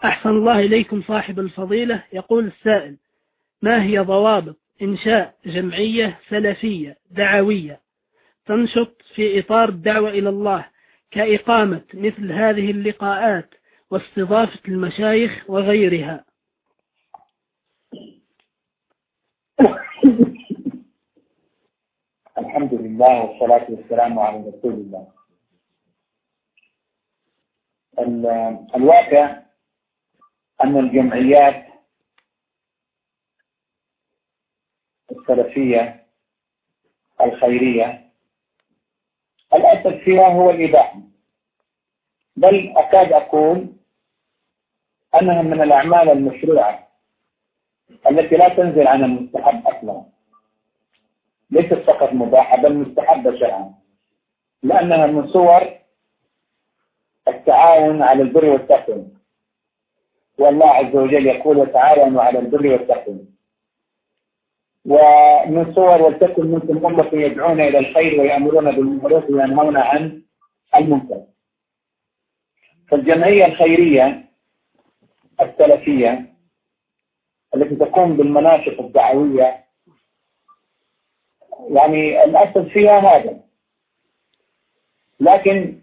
أحسن الله إليكم صاحب الفضيلة. يقول السائل: ما هي ضوابط إنشاء جمعية سلفية دعوية تنشط في إطار الدعوة إلى الله، كإقامة مثل هذه اللقاءات واستضافة المشايخ وغيرها؟ الحمد لله والصلاة والسلام على رسول الله. الواقع أن الجمعيات السلفية الخيرية الأسد فيها هو الإباحة، بل أكاد أقول أنها من الأعمال المشروعة التي لا تنزل عن المستحب أصلا، ليست فقط مباحة بل مستحبة شرعا، لأنها من صور التعاون على البر والتقوى، والله عز وجل يقول: وتعاونوا على البر والتقوى. ومن صور: ولتكن منكم أمة يدعون إلى الخير ويأمرون بالمعروف وينهون عن المنكر. فالجمعية الخيرية السلفية التي تقوم بالمناشط الدعوية يعني الأصل فيها هذا، لكن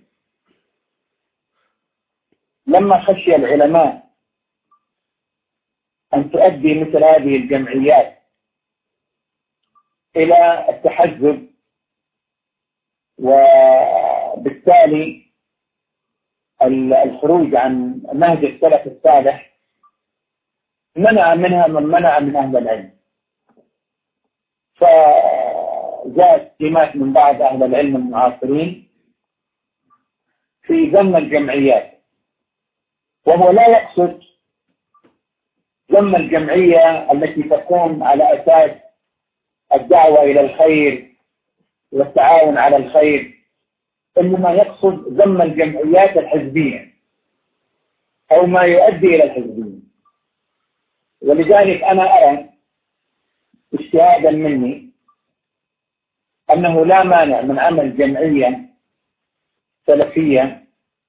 لما خشي العلماء أن تؤدي مثل هذه الجمعيات إلى التحزب وبالتالي الخروج عن نهج السلف الصالح، منع منها من منع من أهل العلم. فجاءت كلمات من بعض أهل العلم المعاصرين في ذم الجمعيات، وهو لا يقصد ذم الجمعية التي تقوم على أساس الدعوة إلى الخير والتعاون على الخير، إنما يقصد ذم الجمعيات الحزبية أو ما يؤدي إلى الحزبية. ولذلك أنا أرى اجتهادا مني أنه لا مانع من عمل جمعية سلفية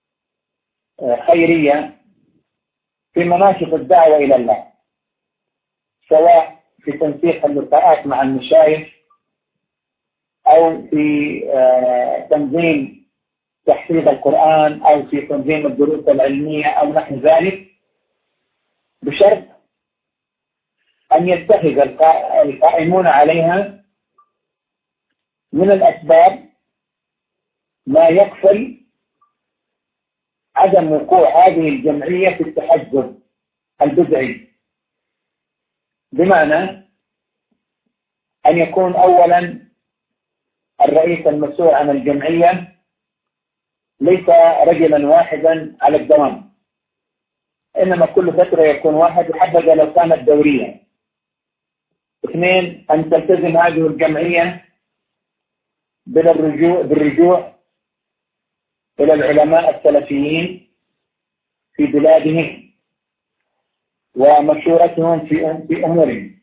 خيرية في مناشط الدعوة إلى الله، سواء في تنسيق اللقاءات مع المشايخ أو في تنظيم تحفيظ القرآن أو في تنظيم الدروس العلمية أو نحو ذلك، بشرط أن يتخذ القائمون عليها من الأسباب ما يكفل عدم وقوع هذه الجمعية في التحزب البدعي، بمعنى أن يكون أولا الرئيس المسؤول عن الجمعية ليس رجلا واحدا على الدوام، إنما كل فترة يكون واحد، وحبذا لو كانت دورية. اثنين، أن تلتزم هذه الجمعية بالرجوع إلى العلماء السلفيين في بلادهم ومشورتهم في أمورهم.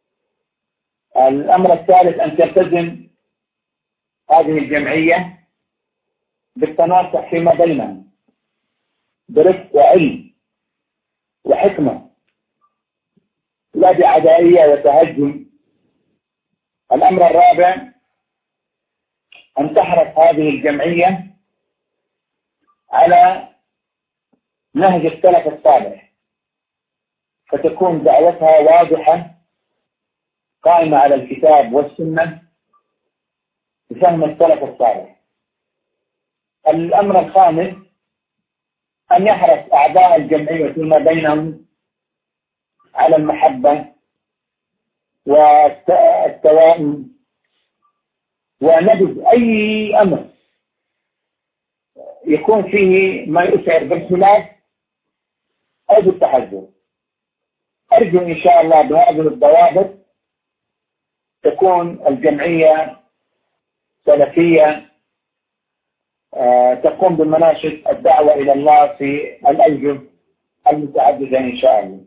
الأمر الثالث، أن تلتزم هذه الجمعية بالتناصح فيما بينهم برفق وعلم وحكمة، لا بعدائية وتهجم. الأمر الرابع، أن تحرص هذه الجمعية على نهج السلف الصالح، فتكون دعوتها واضحة قائمة على الكتاب والسنة بفهم السلف الصالح. الأمر الخامس، أن يحرص أعضاء الجمعية فيما بينهم على المحبة والتوائم ونبذ أي أمر يكون فيه ما يشعر بالخلاف أو بالتحزب. أرجو إن شاء الله بهذه الضوابط تكون الجمعية سلفية تقوم بمناشط الدعوة إلى الله في الأوجه المتعددة إن شاء الله.